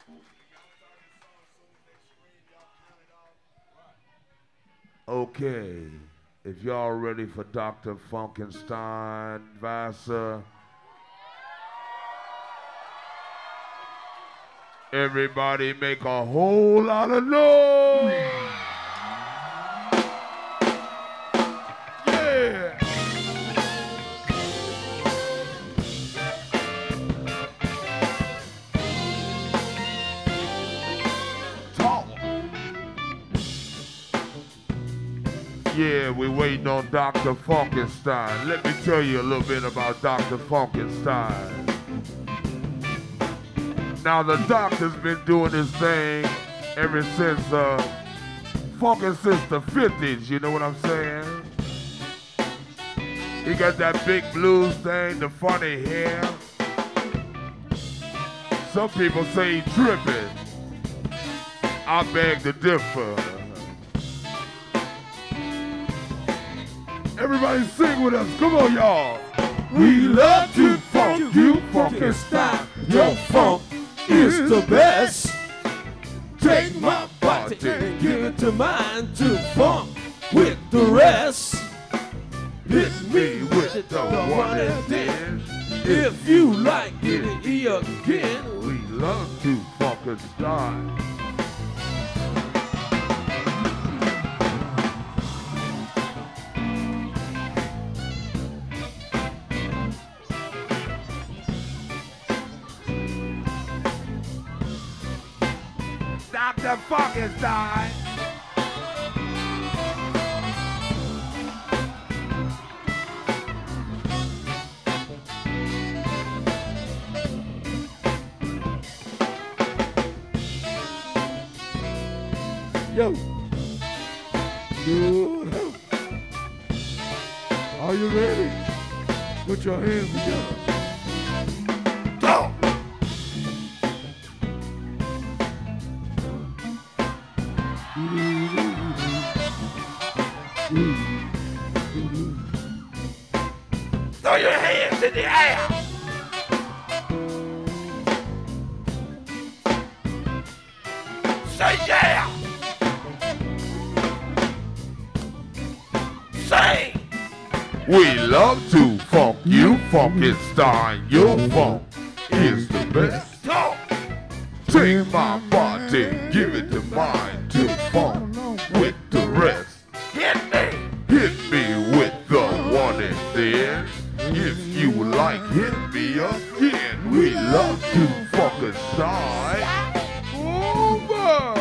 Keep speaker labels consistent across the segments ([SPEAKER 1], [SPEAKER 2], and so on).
[SPEAKER 1] Okay, if y'all ready for Dr. Funkenstein, Vassar, everybody make a whole lot of noise! Yeah! Talk! Yeah, we're waiting on Dr. Funkenstein. Let me tell you a little bit about Dr. Funkenstein. Now, the doctor's been doing this thing ever since, funkin' since the 50s, you know what I'm saying? He got that big blues thing, the funny hair. Some people say he tripping. I beg to differ. Everybody sing with us, come on y'all. We love to funk you, funkin' style, your funk is the best. Take my body and give it to mine to funk with the rest. Hit me with the one and then. If you like it again, we love to fucking style. Dr. Funkenstein. Yo. Are you ready? Put your hands together. Go! Throw your hands in the air. Say yeah. Say. We love to funk you, Funkenstein. Your funk is the best. Talk. Take my body, give it to mine to funk with the rest. Hit me with the one and then. If you like, hit me again. We love to fucking start over.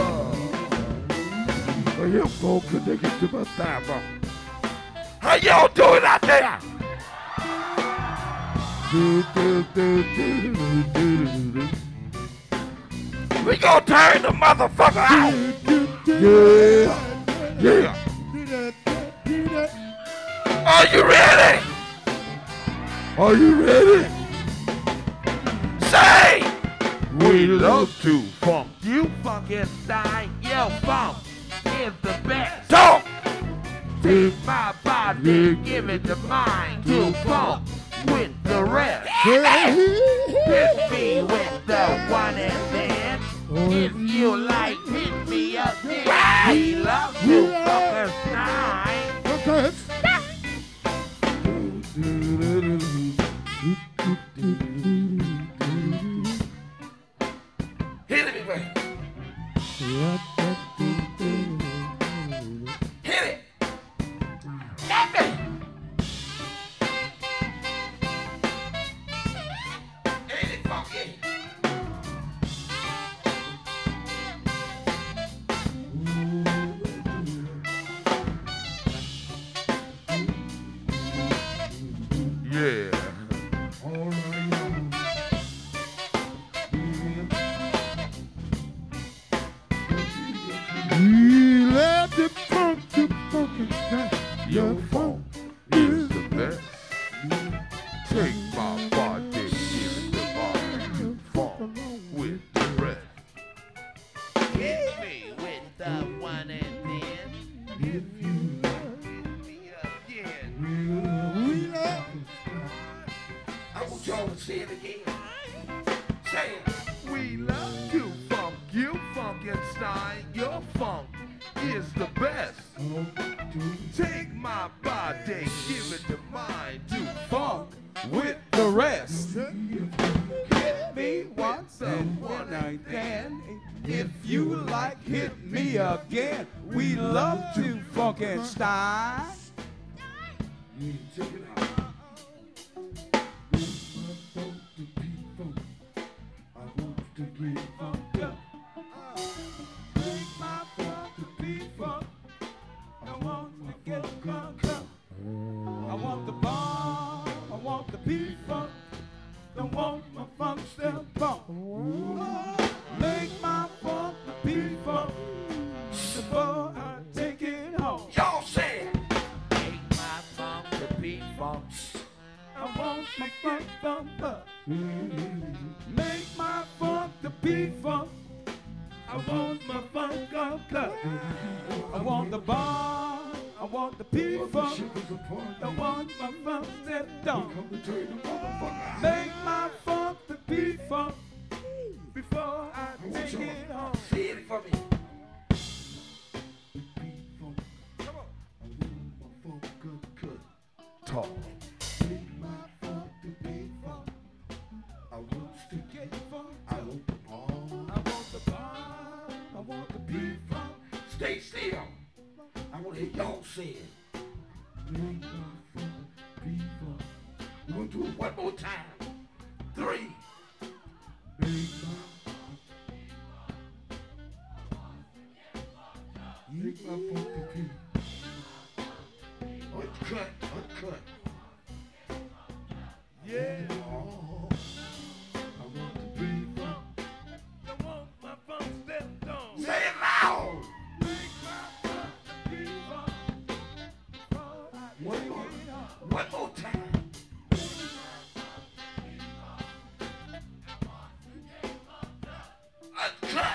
[SPEAKER 1] Are you going to take it to my time? How y'all doing out there? We gonna turn the motherfucker out. Yeah. Are you ready? Are you ready? Say! We love to funk you, Funkenstein. Yo, funk is the best. Talk! Take my body, give it to mine to funk with the rest. Hit me with the one and then. If you like, hit me again. We love to Funkenstein. Okay. Hit it, baby. Hit it. Hit me. Hit it, funky. Yeah.
[SPEAKER 2] me once and then again. If you like, hit me again. We love to Funkenstein.
[SPEAKER 1] Yeah, check it out. I want to get funked up.
[SPEAKER 2] Make my funk to be funk. I want to get funked up. I want the bar, I want the P-funk. Don't want my funk still bump. Make my funk the P-funk before I take it home.
[SPEAKER 1] Y'all said, make my funk the P-funk.
[SPEAKER 2] I want my funk bump up. Make my funk the P-funk. I want my funk up. I want the bar, I want the P-funk. I want my funk stepped on. Make my funk the P-funk before I take it home.
[SPEAKER 1] Say it for me.
[SPEAKER 2] Come on.
[SPEAKER 1] I want my funk good. Talk. Make my funk the P-funk. I want to
[SPEAKER 2] Get funk.
[SPEAKER 1] I want the ball.
[SPEAKER 2] I want the bar, I want the P-funk.
[SPEAKER 1] Stay still. I want to hear y'all say it. Make my funk P-funk. We're going to do it one more time. 3. Make my funk the P. Uncut.
[SPEAKER 2] Yeah.
[SPEAKER 1] Oh, I want the P-funk.
[SPEAKER 2] I want my funk stepped on.
[SPEAKER 1] Say it loud.
[SPEAKER 2] Make my funk the P-funk before I
[SPEAKER 1] One
[SPEAKER 2] take
[SPEAKER 1] more.
[SPEAKER 2] it home.
[SPEAKER 1] One more time. Uncut.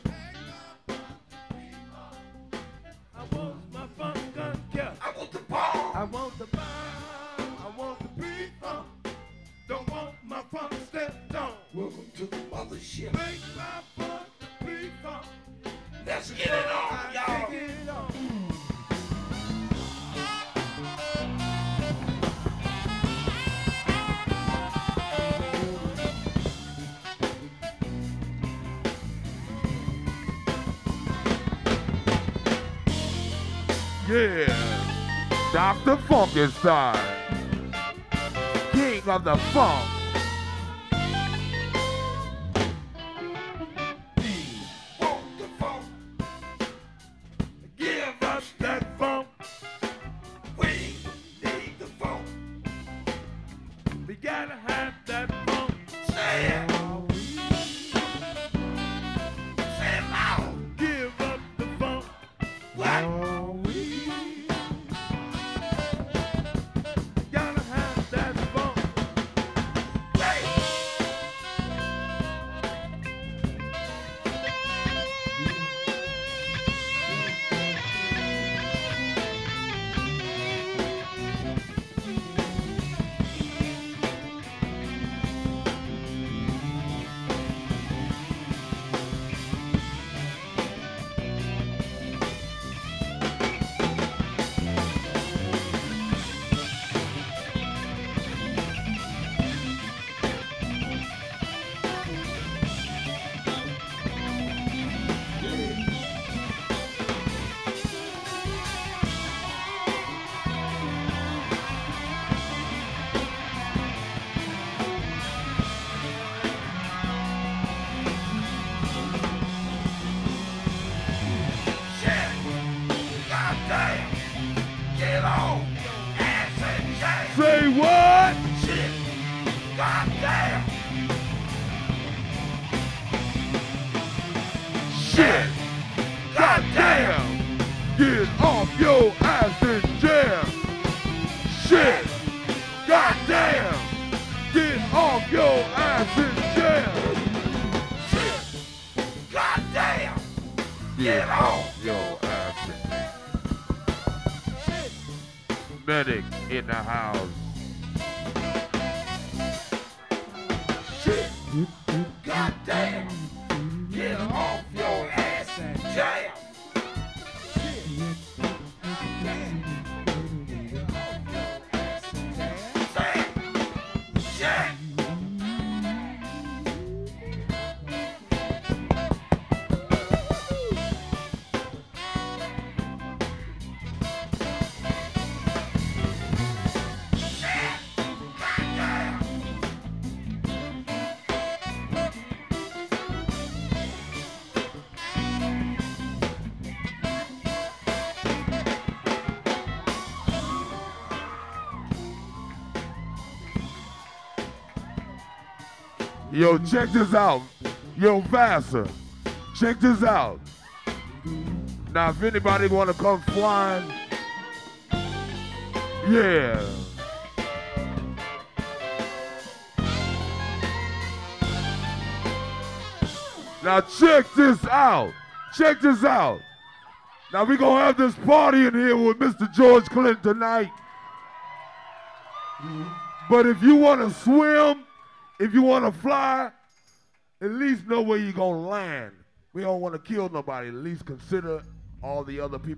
[SPEAKER 2] I want my funk uncut.
[SPEAKER 1] I want the ball.
[SPEAKER 2] I want the bar, I want the P-funk. Don't want my funk stepped on.
[SPEAKER 1] Welcome to the mothership.
[SPEAKER 2] Make my funk the P-funk.
[SPEAKER 1] Let's get it on,
[SPEAKER 2] I
[SPEAKER 1] y'all.
[SPEAKER 2] take it on.
[SPEAKER 1] Yeah, Dr. Funkenstein, king of the funk. Funk the funk. Give us that funk. We need the funk.
[SPEAKER 2] We gotta have that funk.
[SPEAKER 1] Say it. Say it loud.
[SPEAKER 2] Give up the funk.
[SPEAKER 1] What?
[SPEAKER 2] Gotta have that funk.
[SPEAKER 1] Say what? Shit. Goddamn. Shit. Goddamn. Get off your ass and jam. Shit. Goddamn. Get off your ass and jam. Shit. Goddamn. Get off your ass and medic in the house. Shit. Goddamn. Get off your ass and jam. Yo, check this out. Yo, Vassar, check this out. Now, if anybody want to come flying, yeah. Now, check this out. Check this out. Now, we're going to have this party in here with Mr. George Clinton tonight. But if you want to swim, if you want to fly, at least know where you're going to land. We don't want to kill nobody. At least consider all the other people